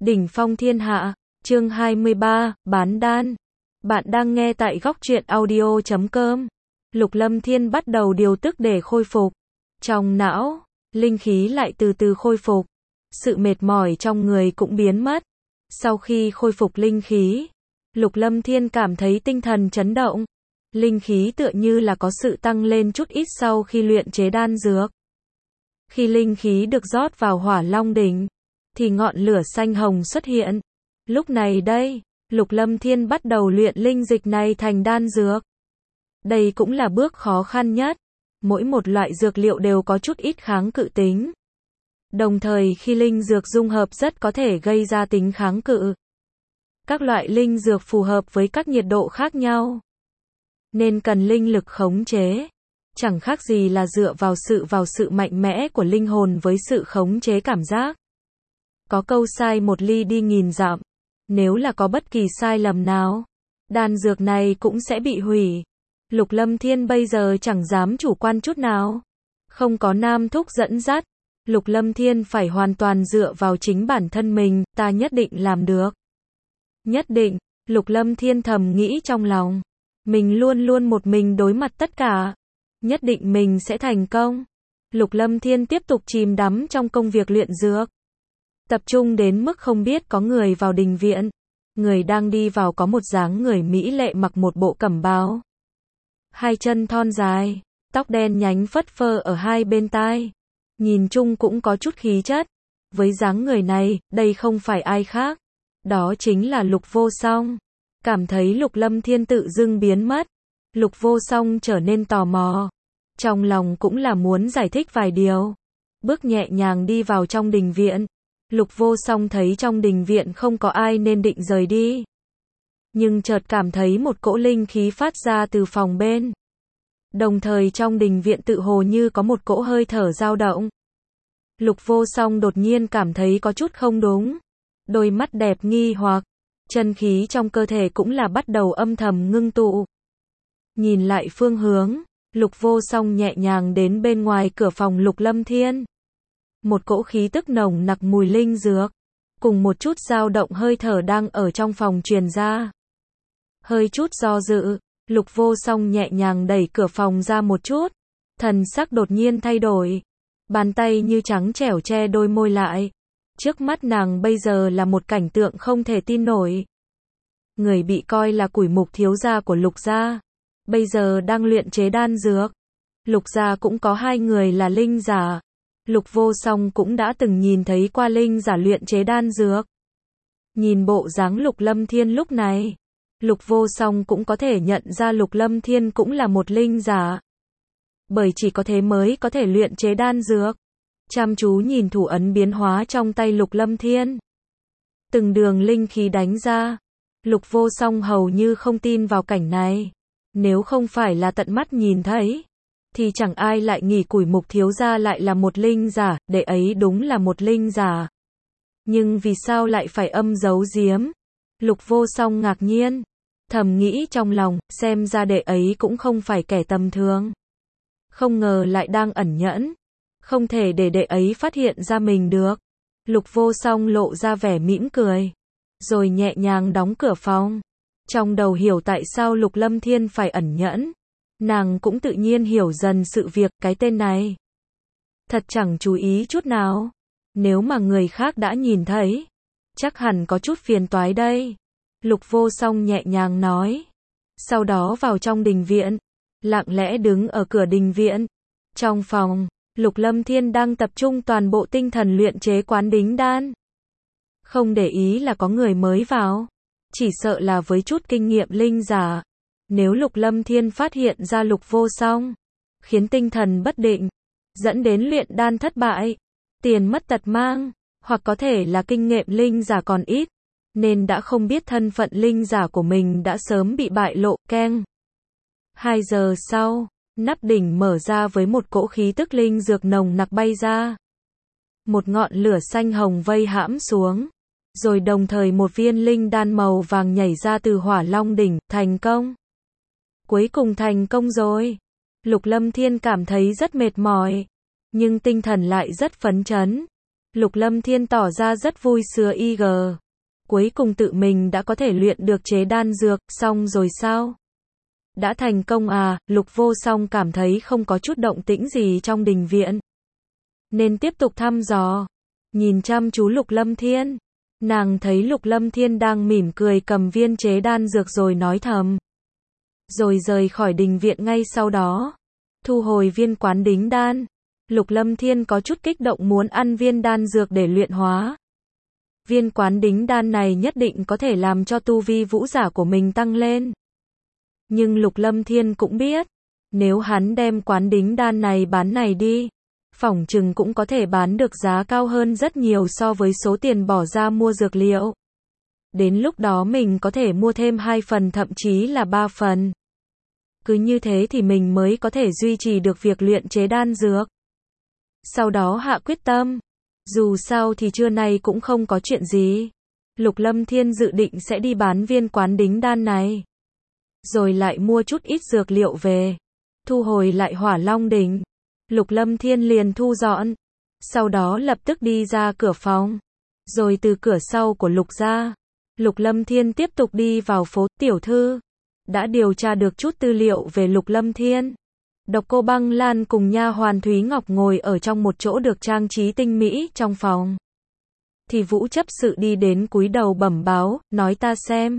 Đỉnh phong thiên hạ, chương 23, bán đan. Bạn đang nghe tại góc truyện audio.com. Lục Lâm Thiên bắt đầu điều tức để khôi phục. Trong não, linh khí lại từ từ khôi phục. Sự mệt mỏi trong người cũng biến mất. Sau khi khôi phục linh khí, Lục Lâm Thiên cảm thấy tinh thần chấn động. Linh khí tựa như là có sự tăng lên chút ít sau khi luyện chế đan dược. Khi linh khí được rót vào Hỏa Long đỉnh, thì ngọn lửa xanh hồng xuất hiện. Lúc này đây, Lục Lâm Thiên bắt đầu luyện linh dịch này thành đan dược. Đây cũng là bước khó khăn nhất. Mỗi một loại dược liệu đều có chút ít kháng cự tính. Đồng thời khi linh dược dung hợp rất có thể gây ra tính kháng cự. Các loại linh dược phù hợp với các nhiệt độ khác nhau, nên cần linh lực khống chế. Chẳng khác gì là dựa vào sự mạnh mẽ của linh hồn với sự khống chế cảm giác. Có câu sai một ly đi nghìn dặm. Nếu là có bất kỳ sai lầm nào, đan dược này cũng sẽ bị hủy. Lục Lâm Thiên bây giờ chẳng dám chủ quan chút nào. Không có Nam Thúc dẫn dắt, Lục Lâm Thiên phải hoàn toàn dựa vào chính bản thân mình, ta nhất định làm được. Nhất định, Lục Lâm Thiên thầm nghĩ trong lòng. Mình luôn luôn một mình đối mặt tất cả. Nhất định mình sẽ thành công. Lục Lâm Thiên tiếp tục chìm đắm trong công việc luyện dược. Tập trung đến mức không biết có người vào đình viện. Người đang đi vào có một dáng người mỹ lệ mặc một bộ cẩm bào. Hai chân thon dài, tóc đen nhánh phất phơ ở hai bên tai. Nhìn chung cũng có chút khí chất. Với dáng người này, đây không phải ai khác. Đó chính là Lục Vô Song. Cảm thấy Lục Lâm Thiên tự dưng biến mất. Lục Vô Song trở nên tò mò. Trong lòng cũng là muốn giải thích vài điều. Bước nhẹ nhàng đi vào trong đình viện. Lục Vô Song thấy trong đình viện không có ai nên định rời đi. Nhưng chợt cảm thấy một cỗ linh khí phát ra từ phòng bên. Đồng thời trong đình viện tự hồ như có một cỗ hơi thở dao động. Lục Vô Song đột nhiên cảm thấy có chút không đúng. Đôi mắt đẹp nghi hoặc. Chân khí trong cơ thể cũng là bắt đầu âm thầm ngưng tụ. Nhìn lại phương hướng, Lục Vô Song nhẹ nhàng đến bên ngoài cửa phòng Lục Lâm Thiên. Một cỗ khí tức nồng nặc mùi linh dược, cùng một chút dao động hơi thở đang ở trong phòng truyền ra. Hơi chút do dự, Lục Vô Song nhẹ nhàng đẩy cửa phòng ra một chút. Thần sắc đột nhiên thay đổi. Bàn tay như trắng trẻo che đôi môi lại. Trước mắt nàng bây giờ là một cảnh tượng không thể tin nổi. Người bị coi là củi mục thiếu gia của Lục gia, bây giờ đang luyện chế đan dược. Lục gia cũng có hai người là linh giả. Lục Vô Song cũng đã từng nhìn thấy qua linh giả luyện chế đan dược. Nhìn bộ dáng Lục Lâm Thiên lúc này, Lục Vô Song cũng có thể nhận ra Lục Lâm Thiên cũng là một linh giả. Bởi chỉ có thế mới có thể luyện chế đan dược. Chăm chú nhìn thủ ấn biến hóa trong tay Lục Lâm Thiên. Từng đường linh khí đánh ra. Lục Vô Song hầu như không tin vào cảnh này. Nếu không phải là tận mắt nhìn thấy, thì chẳng ai lại nghĩ củi mục thiếu gia lại là một linh giả, đệ ấy đúng là một linh giả. Nhưng vì sao lại phải âm giấu giếm? Lục Vô Song ngạc nhiên. Thầm nghĩ trong lòng, xem ra đệ ấy cũng không phải kẻ tầm thường. Không ngờ lại đang ẩn nhẫn. Không thể để đệ ấy phát hiện ra mình được. Lục Vô Song lộ ra vẻ mỉm cười. Rồi nhẹ nhàng đóng cửa phòng. Trong đầu hiểu tại sao Lục Lâm Thiên phải ẩn nhẫn. Nàng cũng tự nhiên hiểu dần sự việc cái tên này. Thật chẳng chú ý chút nào. Nếu mà người khác đã nhìn thấy, chắc hẳn có chút phiền toái đây. Lục Vô Song nhẹ nhàng nói. Sau đó vào trong đình viện. Lặng lẽ đứng ở cửa đình viện. Trong phòng, Lục Lâm Thiên đang tập trung toàn bộ tinh thần luyện chế quán đính đan. Không để ý là có người mới vào. Chỉ sợ là với chút kinh nghiệm linh giả. Nếu Lục Lâm Thiên phát hiện ra Lục Vô Song, khiến tinh thần bất định, dẫn đến luyện đan thất bại, tiền mất tật mang, hoặc có thể là kinh nghiệm linh giả còn ít, nên đã không biết thân phận linh giả của mình đã sớm bị bại lộ, keng. 2 giờ sau, nắp đỉnh mở ra với một cỗ khí tức linh dược nồng nặc bay ra. Một ngọn lửa xanh hồng vây hãm xuống, rồi đồng thời một viên linh đan màu vàng nhảy ra từ Hỏa Long đỉnh, thành công. Cuối cùng thành công rồi. Lục Lâm Thiên cảm thấy rất mệt mỏi, nhưng tinh thần lại rất phấn chấn. Lục Lâm Thiên tỏ ra rất vui sướng IG. Cuối cùng tự mình đã có thể luyện được chế đan dược, xong rồi sao? Đã thành công à? Lục Vô Song cảm thấy không có chút động tĩnh gì trong đình viện, nên tiếp tục thăm dò. Nhìn chăm chú Lục Lâm Thiên, nàng thấy Lục Lâm Thiên đang mỉm cười cầm viên chế đan dược rồi nói thầm. Rồi rời khỏi đình viện ngay sau đó. Thu hồi viên quán đính đan. Lục Lâm Thiên có chút kích động muốn ăn viên đan dược để luyện hóa. Viên quán đính đan này nhất định có thể làm cho tu vi vũ giả của mình tăng lên. Nhưng Lục Lâm Thiên cũng biết, nếu hắn đem quán đính đan này bán này đi, phỏng chừng cũng có thể bán được giá cao hơn rất nhiều so với số tiền bỏ ra mua dược liệu. Đến lúc đó mình có thể mua thêm 2 phần thậm chí là 3 phần. Cứ như thế thì mình mới có thể duy trì được việc luyện chế đan dược. Sau đó hạ quyết tâm. Dù sao thì trưa nay cũng không có chuyện gì. Lục Lâm Thiên dự định sẽ đi bán viên quán đính đan này. Rồi lại mua chút ít dược liệu về. Thu hồi lại Hỏa Long đỉnh. Lục Lâm Thiên liền thu dọn. Sau đó lập tức đi ra cửa phòng. Rồi từ cửa sau của Lục gia, Lục Lâm Thiên tiếp tục đi vào phố. Tiểu thư đã điều tra được chút tư liệu về Lục Lâm Thiên. Độc Cô Băng Lan cùng nha hoàn Thúy Ngọc ngồi ở trong một chỗ được trang trí tinh mỹ trong phòng. Thì Vũ chấp sự đi đến cúi đầu bẩm báo, nói ta xem.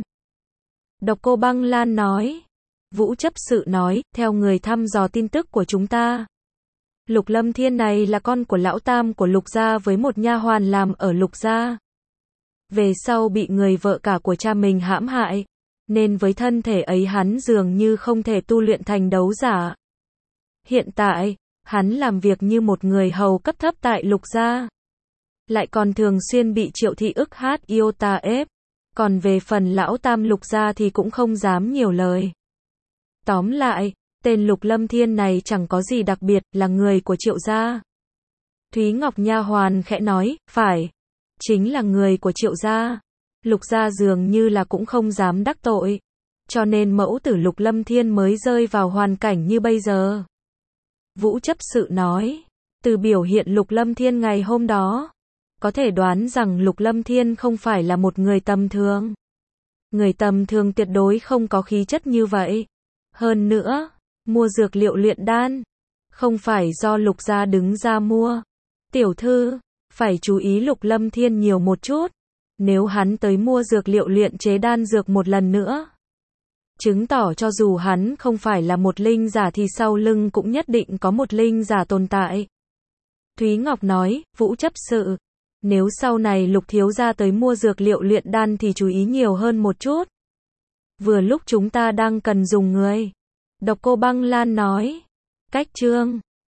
Độc Cô Băng Lan nói. Vũ chấp sự nói, theo người thăm dò tin tức của chúng ta, Lục Lâm Thiên này là con của lão tam của Lục gia với một nha hoàn làm ở Lục gia. Về sau bị người vợ cả của cha mình hãm hại, nên với thân thể ấy hắn dường như không thể tu luyện thành đấu giả. Hiện tại, hắn làm việc như một người hầu cấp thấp tại Lục gia. Lại còn thường xuyên bị Triệu Thị ức hát Iota ép. Còn về phần lão tam Lục gia thì cũng không dám nhiều lời. Tóm lại, tên Lục Lâm Thiên này chẳng có gì đặc biệt, là người của Triệu gia. Thúy Ngọc nha hoàn khẽ nói, phải, chính là người của Triệu gia. Lục gia dường như là cũng không dám đắc tội. Cho nên mẫu tử Lục Lâm Thiên mới rơi vào hoàn cảnh như bây giờ. Vũ chấp sự nói, từ biểu hiện Lục Lâm Thiên ngày hôm đó, có thể đoán rằng Lục Lâm Thiên không phải là một người tầm thường. Người tầm thường tuyệt đối không có khí chất như vậy. Hơn nữa, mua dược liệu luyện đan, không phải do Lục gia đứng ra mua. Tiểu thư, phải chú ý Lục Lâm Thiên nhiều một chút. Nếu hắn tới mua dược liệu luyện chế đan dược một lần nữa, chứng tỏ cho dù hắn không phải là một linh giả thì sau lưng cũng nhất định có một linh giả tồn tại. Thúy Ngọc nói, Vũ chấp sự, nếu sau này Lục thiếu gia tới mua dược liệu luyện đan thì chú ý nhiều hơn một chút. Vừa lúc chúng ta đang cần dùng người. Độc Cô Băng Lan nói. Cách chương